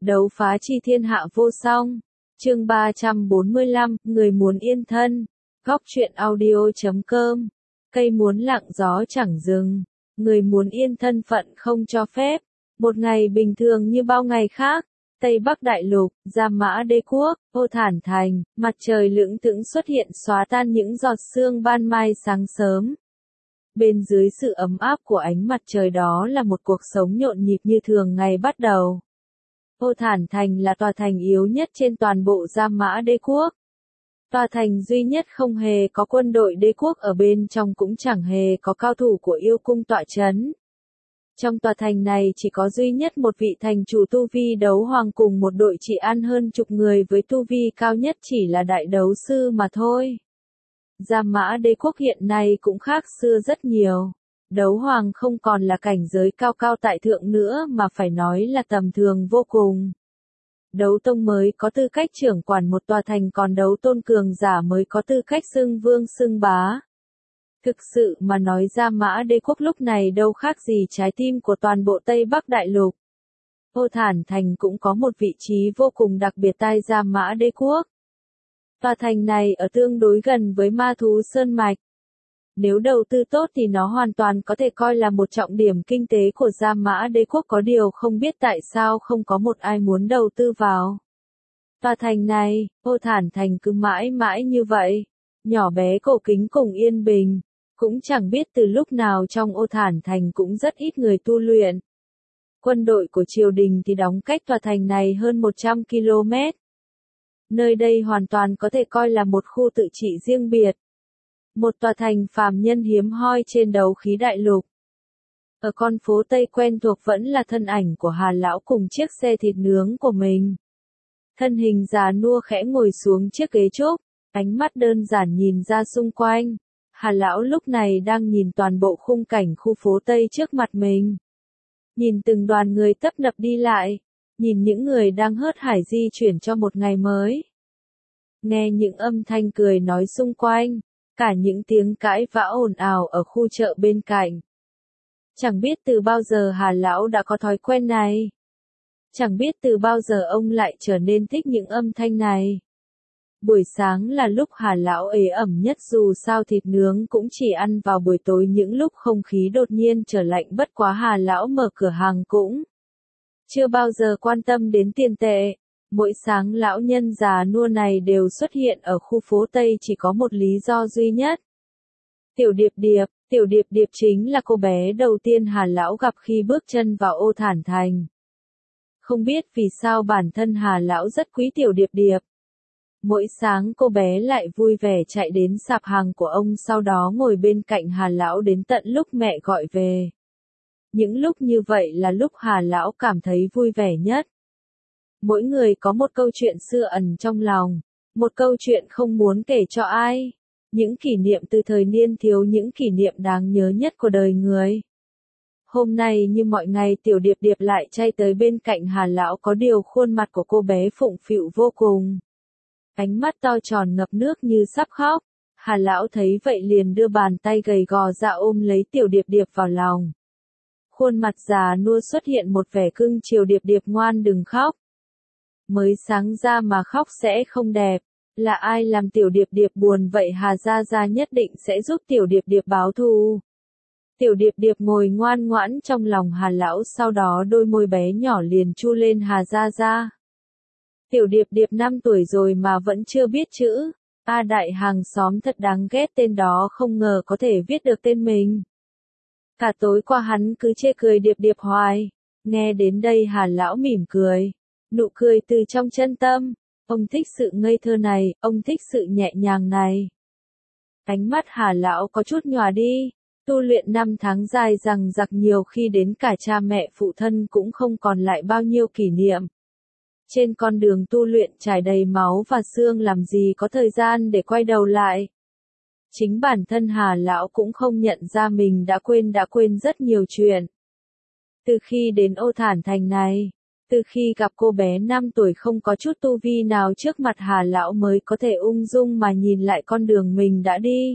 Đấu phá chi thiên hạ vô song. Chương 345, người muốn yên thân. Góc truyện audio.com. Cây muốn lặng gió chẳng dừng. Người muốn yên thân phận không cho phép. Một ngày bình thường như bao ngày khác. Tây Bắc Đại Lục, Gia Mã Đế Quốc, Ô Thản Thành, mặt trời lững thững xuất hiện xóa tan những giọt sương ban mai sáng sớm. Bên dưới sự ấm áp của ánh mặt trời đó là một cuộc sống nhộn nhịp như thường ngày bắt đầu. Ô Thản Thành là tòa thành yếu nhất trên toàn bộ Gia Mã Đế Quốc. Tòa thành duy nhất không hề có quân đội đế quốc ở bên trong, cũng chẳng hề có cao thủ của yêu cung tọa trấn. Trong tòa thành này chỉ có duy nhất một vị thành chủ tu vi đấu hoàng cùng một đội trị an hơn chục người với tu vi cao nhất chỉ là đại đấu sư mà thôi. Gia Mã Đế Quốc hiện nay cũng khác xưa rất nhiều. Đấu hoàng không còn là cảnh giới cao cao tại thượng nữa mà phải nói là tầm thường vô cùng. Đấu tông mới có tư cách trưởng quản một tòa thành, còn đấu tôn cường giả mới có tư cách xưng vương xưng bá. Thực sự mà nói, Gia Mã Đế Quốc lúc này đâu khác gì trái tim của toàn bộ Tây Bắc Đại Lục. Ô Thản Thành cũng có một vị trí vô cùng đặc biệt tại Gia Mã Đế Quốc. Tòa thành này ở tương đối gần với Ma Thú Sơn Mạch. Nếu đầu tư tốt thì nó hoàn toàn có thể coi là một trọng điểm kinh tế của Gia Mã Đế Quốc, có điều không biết tại sao không có một ai muốn đầu tư vào. Tòa thành này, Ô Thản Thành cứ mãi mãi như vậy, nhỏ bé cổ kính cùng yên bình. Cũng chẳng biết từ lúc nào trong Ô Thản Thành cũng rất ít người tu luyện. Quân đội của triều đình thì đóng cách tòa thành này hơn 100 km. Nơi đây hoàn toàn có thể coi là một khu tự trị riêng biệt. Một tòa thành phàm nhân hiếm hoi trên đấu khí đại lục. Ở con phố Tây quen thuộc vẫn là thân ảnh của Hà Lão cùng chiếc xe thịt nướng của mình. Thân hình già nua khẽ ngồi xuống chiếc ghế trúc, ánh mắt đơn giản nhìn ra xung quanh. Hà Lão lúc này đang nhìn toàn bộ khung cảnh khu phố Tây trước mặt mình. Nhìn từng đoàn người tấp nập đi lại, nhìn những người đang hớt hải di chuyển cho một ngày mới. Nghe những âm thanh cười nói xung quanh, cả những tiếng cãi vã ồn ào ở khu chợ bên cạnh. Chẳng biết từ bao giờ Hà Lão đã có thói quen này. Chẳng biết từ bao giờ ông lại trở nên thích những âm thanh này. Buổi sáng là lúc Hà Lão ế ẩm nhất, dù sao thịt nướng cũng chỉ ăn vào buổi tối những lúc không khí đột nhiên trở lạnh, bất quá Hà Lão mở cửa hàng cũng chưa bao giờ quan tâm đến tiền tệ. Mỗi sáng lão nhân già nua này đều xuất hiện ở khu phố Tây chỉ có một lý do duy nhất. Tiểu Điệp Điệp chính là cô bé đầu tiên Hà Lão gặp khi bước chân vào Ô Thản Thành. Không biết vì sao bản thân Hà Lão rất quý Tiểu Điệp Điệp. Mỗi sáng cô bé lại vui vẻ chạy đến sạp hàng của ông, sau đó ngồi bên cạnh Hà Lão đến tận lúc mẹ gọi về. Những lúc như vậy là lúc Hà Lão cảm thấy vui vẻ nhất. Mỗi người có một câu chuyện xưa ẩn trong lòng, một câu chuyện không muốn kể cho ai. Những kỷ niệm từ thời niên thiếu, những kỷ niệm đáng nhớ nhất của đời người. Hôm nay như mọi ngày, Tiểu Điệp Điệp lại chạy tới bên cạnh Hà Lão, có điều khuôn mặt của cô bé phụng phịu vô cùng. Ánh mắt to tròn ngập nước như sắp khóc. Hà Lão thấy vậy liền đưa bàn tay gầy gò ra ôm lấy Tiểu Điệp Điệp vào lòng. Khuôn mặt già nua xuất hiện một vẻ cưng chiều. Điệp Điệp ngoan, đừng khóc. Mới sáng ra mà khóc sẽ không đẹp. Là ai làm Tiểu Điệp Điệp buồn vậy? Hà Gia Gia nhất định sẽ giúp Tiểu Điệp Điệp báo thù. Tiểu Điệp Điệp ngồi ngoan ngoãn trong lòng Hà Lão, sau đó đôi môi bé nhỏ liền chu lên Hà Gia Gia. Tiểu Điệp Điệp 5 tuổi rồi mà vẫn chưa biết chữ. Đại hàng xóm thật đáng ghét, tên đó không ngờ có thể viết được tên mình. Cả tối qua hắn cứ chê cười Điệp Điệp hoài. Nghe đến đây Hà Lão mỉm cười. Nụ cười từ trong chân tâm. Ông thích sự ngây thơ này, ông thích sự nhẹ nhàng này. Ánh mắt Hà Lão có chút nhòa đi. Tu luyện 5 tháng dài dằng dặc, nhiều khi đến cả cha mẹ phụ thân cũng không còn lại bao nhiêu kỷ niệm. Trên con đường tu luyện trải đầy máu và xương, làm gì có thời gian để quay đầu lại. Chính bản thân Hà Lão cũng không nhận ra mình đã quên rất nhiều chuyện. Từ khi đến Ô Thản Thành này, từ khi gặp cô bé 5 tuổi không có chút tu vi nào trước mặt, Hà Lão mới có thể ung dung mà nhìn lại con đường mình đã đi.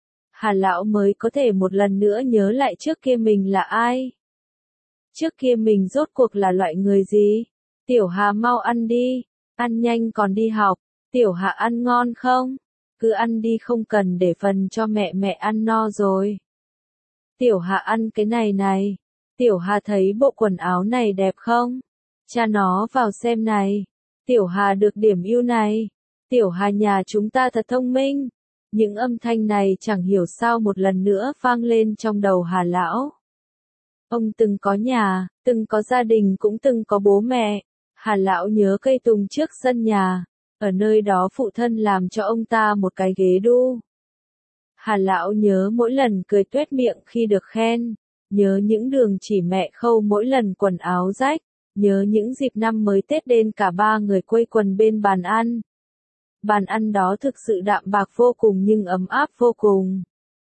Hà Lão mới có thể một lần nữa nhớ lại trước kia mình là ai. Trước kia mình rốt cuộc là loại người gì. Tiểu Hà mau ăn đi, ăn nhanh còn đi học, Tiểu Hà ăn ngon không? Cứ ăn đi không cần để phần cho mẹ, mẹ ăn no rồi. Tiểu Hà ăn cái này này, Tiểu Hà thấy bộ quần áo này đẹp không? Cha nó vào xem này, Tiểu Hà được điểm ưu này, Tiểu Hà nhà chúng ta thật thông minh. Những âm thanh này chẳng hiểu sao một lần nữa vang lên trong đầu Hà lão. Ông từng có nhà, từng có gia đình cũng từng có bố mẹ. Hà lão nhớ cây tùng trước sân nhà, ở nơi đó phụ thân làm cho ông ta một cái ghế đu. Hà lão nhớ mỗi lần cười tuét miệng khi được khen, nhớ những đường chỉ mẹ khâu mỗi lần quần áo rách, nhớ những dịp năm mới Tết đến cả ba người quây quần bên bàn ăn. Bàn ăn đó thực sự đạm bạc vô cùng nhưng ấm áp vô cùng.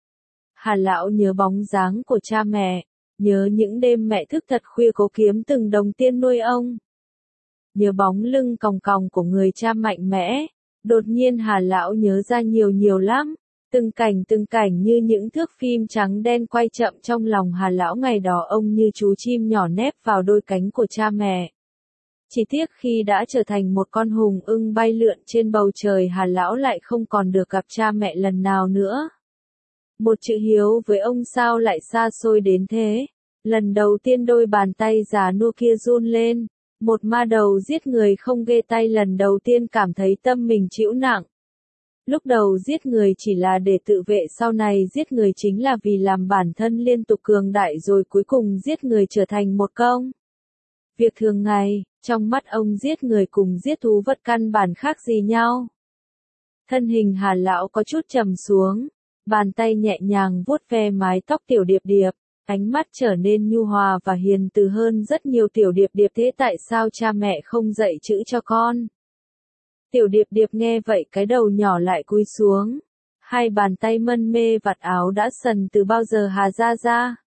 Hà lão nhớ bóng dáng của cha mẹ, nhớ những đêm mẹ thức thật khuya cố kiếm từng đồng tiền nuôi ông. Nhớ bóng lưng còng còng của người cha mạnh mẽ, đột nhiên Hà lão nhớ ra nhiều lắm, từng cảnh như những thước phim trắng đen quay chậm trong lòng Hà lão ngày đó ông như chú chim nhỏ nép vào đôi cánh của cha mẹ. Chỉ tiếc khi đã trở thành một con hùng ưng bay lượn trên bầu trời Hà lão lại không còn được gặp cha mẹ lần nào nữa. Một chữ hiếu với ông sao lại xa xôi đến thế? Lần đầu tiên đôi bàn tay già nua kia run lên, một ma đầu giết người không ghê tay lần đầu tiên cảm thấy tâm mình chịu nặng. Lúc đầu giết người chỉ là để tự vệ, sau này giết người chính là vì làm bản thân liên tục cường đại, rồi cuối cùng giết người trở thành một công việc thường ngày. Trong mắt ông giết người cùng giết thú vật căn bản khác gì nhau. Thân hình Hà lão có chút trầm xuống, bàn tay nhẹ nhàng vuốt ve mái tóc Tiểu Điệp Điệp, ánh mắt trở nên nhu hòa và hiền từ hơn rất nhiều. Tiểu Điệp Điệp, thế tại sao cha mẹ không dạy chữ cho con? Tiểu Điệp Điệp nghe vậy cái đầu nhỏ lại cúi xuống, hai bàn tay mân mê vạt áo đã sần từ bao giờ Hà ra.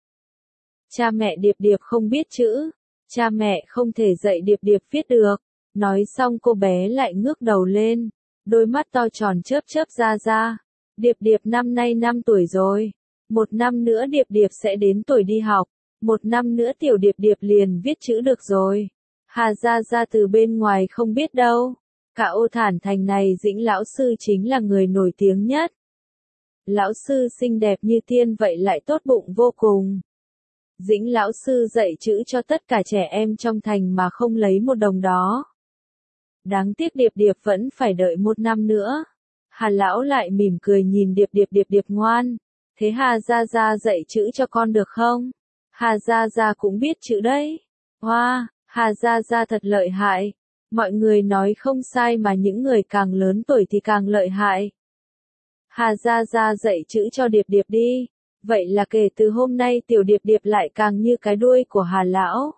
Cha mẹ Điệp Điệp không biết chữ, cha mẹ không thể dạy Điệp Điệp viết được. Nói xong cô bé lại ngước đầu lên, đôi mắt to tròn chớp ra. Điệp Điệp năm nay 5 tuổi rồi, 1 năm nữa Điệp Điệp sẽ đến tuổi đi học, 1 năm nữa Tiểu Điệp Điệp liền viết chữ được rồi. Hà ra từ bên ngoài không biết đâu, cả Ô Thản Thành này Dĩnh lão sư chính là người nổi tiếng nhất. Lão sư xinh đẹp như tiên vậy lại tốt bụng vô cùng. Dĩnh lão sư dạy chữ cho tất cả trẻ em trong thành mà không lấy một đồng đó. Đáng tiếc Điệp Điệp vẫn phải đợi 1 năm nữa. Hà lão lại mỉm cười nhìn Điệp Điệp ngoan. Thế Hà ra dạy chữ cho con được không? Hà ra cũng biết chữ đấy. Wow, Hà ra thật lợi hại. Mọi người nói không sai mà những người càng lớn tuổi thì càng lợi hại. Hà ra dạy chữ cho Điệp Điệp đi. Vậy là kể từ hôm nay Tiểu Điệp Điệp lại càng như cái đuôi của Hà lão.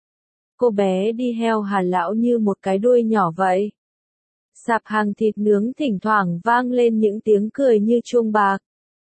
Cô bé đi theo Hà lão như một cái đuôi nhỏ vậy. Sạp hàng thịt nướng thỉnh thoảng vang lên những tiếng cười như chuông bạc.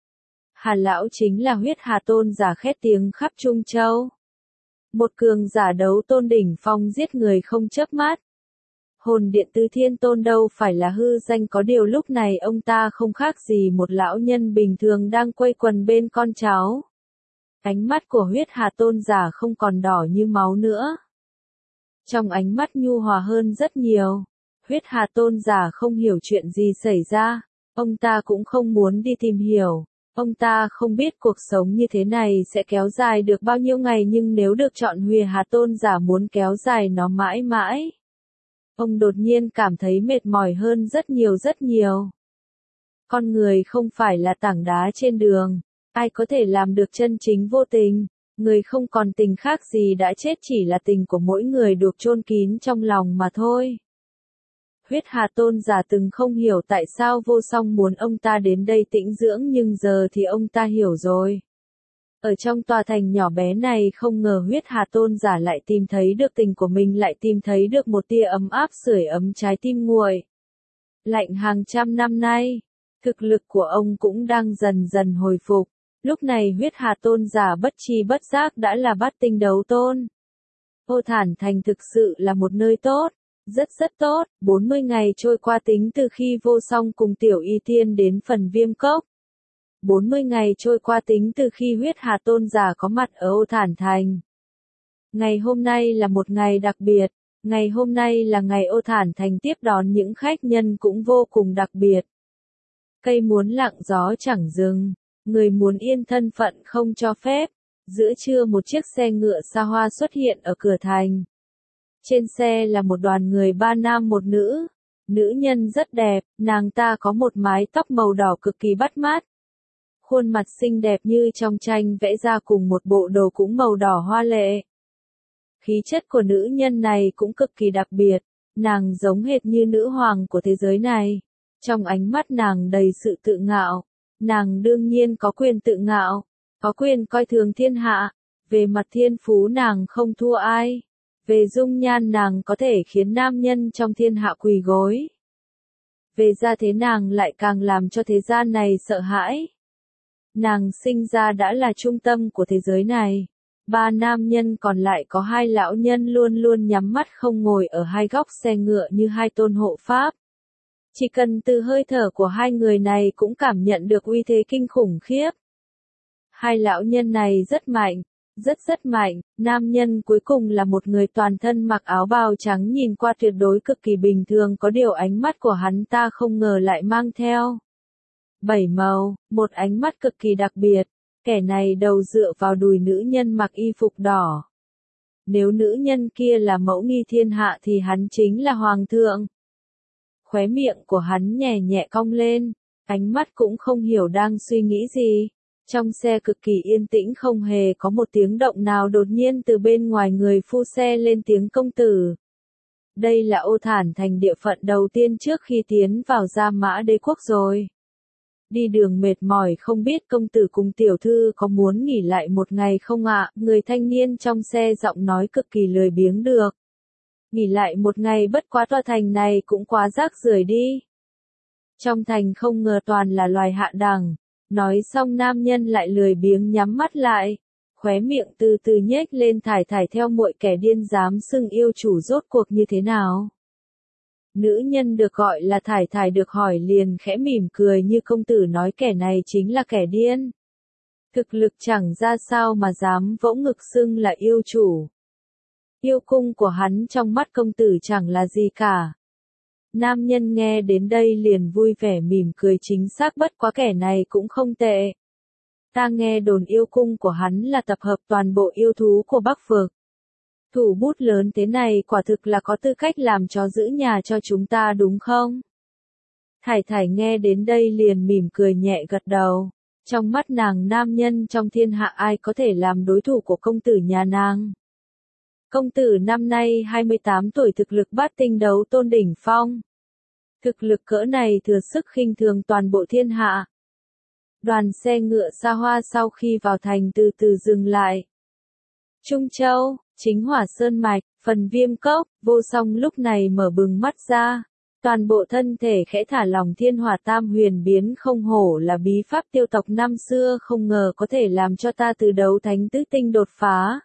Hà lão chính là Huyết Hà Tôn giả khét tiếng khắp Trung Châu. Một cường giả đấu tôn đỉnh phong giết người không chớp mắt. Hồn điện Tứ Thiên Tôn đâu phải là hư danh, có điều lúc này ông ta không khác gì một lão nhân bình thường đang quây quần bên con cháu. Ánh mắt của Huyết Hà Tôn giả không còn đỏ như máu nữa. Trong ánh mắt nhu hòa hơn rất nhiều. Huyết Hà Tôn giả không hiểu chuyện gì xảy ra, ông ta cũng không muốn đi tìm hiểu. Ông ta không biết cuộc sống như thế này sẽ kéo dài được bao nhiêu ngày, nhưng nếu được chọn Huyết Hà Tôn giả muốn kéo dài nó mãi mãi. Ông đột nhiên cảm thấy mệt mỏi hơn rất nhiều. Con người không phải là tảng đá trên đường, ai có thể làm được chân chính vô tình, người không còn tình khác gì đã chết, chỉ là tình của mỗi người được chôn kín trong lòng mà thôi. Huyết Hà Tôn giả từng không hiểu tại sao Vô Song muốn ông ta đến đây tĩnh dưỡng, nhưng giờ thì ông ta hiểu rồi. Ở trong tòa thành nhỏ bé này không ngờ Huyết Hà Tôn giả lại tìm thấy được tình của mình, lại tìm thấy được một tia ấm áp sưởi ấm trái tim nguội lạnh hàng trăm năm nay. Thực lực của ông cũng đang dần dần hồi phục. Lúc này Huyết Hà Tôn giả bất tri bất giác đã là Bát Tinh đấu tôn. Ô Thản Thành thực sự là một nơi tốt, rất tốt. 40 ngày trôi qua tính từ khi Vô Song cùng Tiểu Y Tiên đến Phần Viêm Cốc. 40 ngày trôi qua tính từ khi Huyết Hà Tôn giả có mặt ở Ô Thản Thành. Ngày hôm nay là một ngày đặc biệt, Ngày hôm nay là ngày Ô Thản Thành tiếp đón những khách nhân cũng vô cùng đặc biệt. Cây muốn lặng gió chẳng dừng, người muốn yên thân phận không cho phép. Giữa trưa một chiếc xe ngựa xa hoa xuất hiện ở cửa thành. Trên xe là một đoàn người ba nam một nữ. Nữ nhân rất đẹp, nàng ta có một mái tóc màu đỏ cực kỳ bắt mắt. Khuôn mặt xinh đẹp như trong tranh vẽ ra cùng một bộ đồ cũng màu đỏ hoa lệ. Khí chất của nữ nhân này cũng cực kỳ đặc biệt, nàng giống hệt như nữ hoàng của thế giới này. Trong ánh mắt nàng đầy sự tự ngạo, nàng đương nhiên có quyền tự ngạo, có quyền coi thường thiên hạ. Về mặt thiên phú nàng không thua ai, về dung nhan nàng có thể khiến nam nhân trong thiên hạ quỳ gối. Về gia thế nàng lại càng làm cho thế gian này sợ hãi. Nàng sinh ra đã là trung tâm của thế giới này. Ba nam nhân còn lại có hai lão nhân luôn luôn nhắm mắt không ngồi ở hai góc xe ngựa như hai tôn hộ pháp. Chỉ cần từ hơi thở của hai người này cũng cảm nhận được uy thế kinh khủng khiếp. Hai lão nhân này rất mạnh, rất mạnh. Nam nhân cuối cùng là một người toàn thân mặc áo bào trắng nhìn qua tuyệt đối cực kỳ bình thường, có điều ánh mắt của hắn ta không ngờ lại mang theo 7 màu, một ánh mắt cực kỳ đặc biệt. Kẻ này đầu dựa vào đùi nữ nhân mặc y phục đỏ. Nếu nữ nhân kia là mẫu nghi thiên hạ thì hắn chính là hoàng thượng. Khóe miệng của hắn nhẹ nhẹ cong lên, ánh mắt cũng không hiểu đang suy nghĩ gì. Trong xe cực kỳ yên tĩnh, không hề có một tiếng động nào, đột nhiên từ bên ngoài người phu xe lên tiếng công tử. Đây là Ô Thản Thành, địa phận đầu tiên trước khi tiến vào Gia Mã Đế quốc rồi. Đi đường mệt mỏi không biết công tử cùng tiểu thư có muốn nghỉ lại một ngày không ạ? Người thanh niên trong xe giọng nói cực kỳ lười biếng được. Nghỉ lại một ngày, bất quá tòa thành này cũng quá rác rưởi đi. Trong thành không ngờ toàn là loài hạ đẳng. Nói xong nam nhân lại lười biếng nhắm mắt lại. Khóe miệng từ từ nhếch lên, thải thải theo muội, kẻ điên dám xưng yêu chủ rốt cuộc như thế nào? Nữ nhân được gọi là thải thải được hỏi liền khẽ mỉm cười như công tử nói kẻ này chính là kẻ điên. Thực lực chẳng ra sao mà dám vỗ ngực xưng là yêu chủ. Yêu cung của hắn trong mắt công tử chẳng là gì cả. Nam nhân nghe đến đây liền vui vẻ mỉm cười, chính xác, bất quá kẻ này cũng không tệ. Ta nghe đồn yêu cung của hắn là tập hợp toàn bộ yêu thú của Bắc Vực. Thủ bút lớn thế này quả thực là có tư cách làm chó giữ nhà cho chúng ta đúng không? Thải thải nghe đến đây liền mỉm cười nhẹ gật đầu. Trong mắt nàng, nam nhân trong thiên hạ ai có thể làm đối thủ của công tử nhà nàng. Công tử năm nay 28 tuổi, thực lực bát tinh đấu tôn đỉnh phong. Thực lực cỡ này thừa sức khinh thường toàn bộ thiên hạ. Đoàn xe ngựa xa hoa sau khi vào thành từ từ dừng lại. Trung Châu, Chính Hỏa Sơn Mạch, Phần Viêm Cốc, Vô Song lúc này mở bừng mắt ra. Toàn bộ thân thể khẽ thả lỏng, Thiên Hỏa Tam Huyền biến, không hổ là bí pháp tiêu tộc năm xưa, không ngờ có thể làm cho ta từ đấu thánh tứ tinh đột phá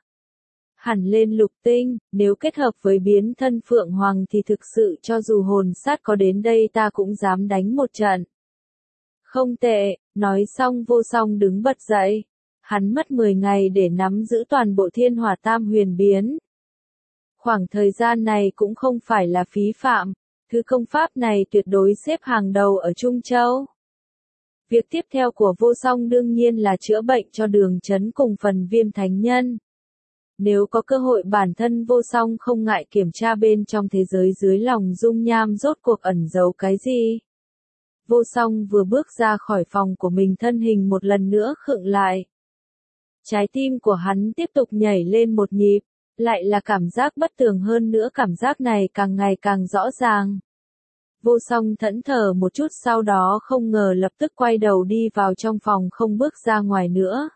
hẳn lên lục tinh, nếu kết hợp với biến thân Phượng Hoàng thì thực sự cho dù hồn sát có đến đây ta cũng dám đánh một trận. Không tệ, nói xong Vô Song đứng bật dậy. Hắn mất 10 ngày để nắm giữ toàn bộ Thiên Hỏa Tam Huyền biến. Khoảng thời gian này cũng không phải là phí phạm, thứ công pháp này tuyệt đối xếp hàng đầu ở Trung Châu. Việc tiếp theo của Vô Song đương nhiên là chữa bệnh cho Đường Chấn cùng Phần Viêm thánh nhân. Nếu có cơ hội bản thân Vô Song không ngại kiểm tra bên trong thế giới dưới lòng dung nham rốt cuộc ẩn giấu cái gì. Vô Song vừa bước ra khỏi phòng của mình, thân hình một lần nữa khựng lại. Trái tim của hắn tiếp tục nhảy lên một nhịp, lại là cảm giác bất tường, hơn nữa cảm giác này càng ngày càng rõ ràng. Vô Song thẫn thờ một chút, sau đó không ngờ lập tức quay đầu đi vào trong phòng, không bước ra ngoài nữa.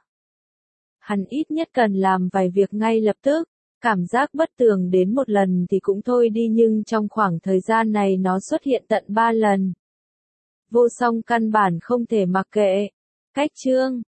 Hắn ít nhất cần làm vài việc ngay lập tức, cảm giác bất tường đến một lần thì cũng thôi đi, nhưng trong khoảng thời gian này nó xuất hiện tận 3 lần. Vô Song căn bản không thể mặc kệ. Cách chương